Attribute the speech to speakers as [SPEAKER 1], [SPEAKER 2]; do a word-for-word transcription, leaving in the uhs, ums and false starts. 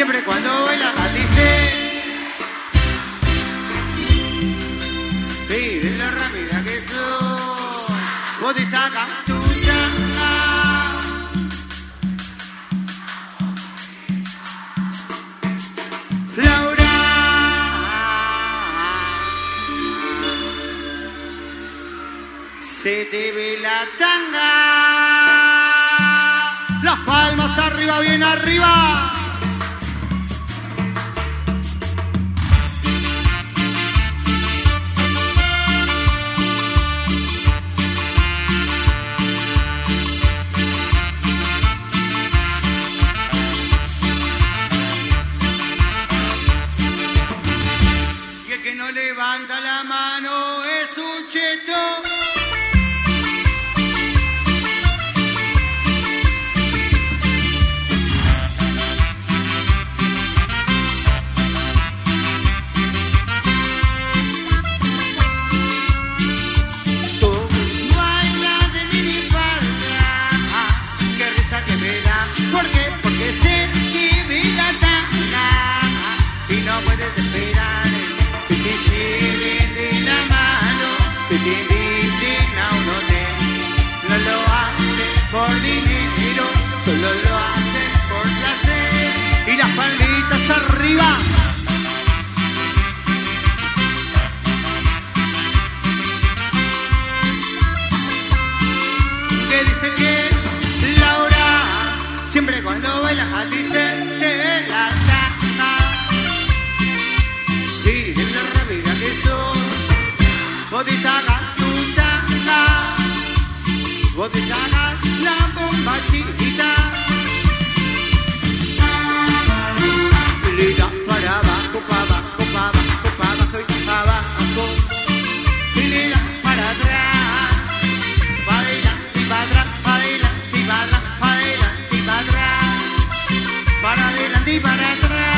[SPEAKER 1] siempre cuando baila dice. Mire lo rápida que soy, vos te sacas tu changa. Laura, se te ve la tanga. Las palmas arriba, bien arriba. Y el que no levanta la mano es un cheto. ¿Por qué? Porque sé que me la tanga y no puedes esperar que te lleven de la mano, que te inviten a un hotel. No lo hacen por dinero, solo lo hacen por placer. Y las palmitas arriba. Que dice que siempre cuando bailas dice que la tanga. Y de la rápida que sos, vos te sacas tu tanga, vos te sacas la bomba chiquita. Le das para abajo, para abajo, para abajo, para abajo y para abajo. Y le das para atrás, para adelante y para atrás, para adelante y para atrás, para adelante. Para adelante y para atrás.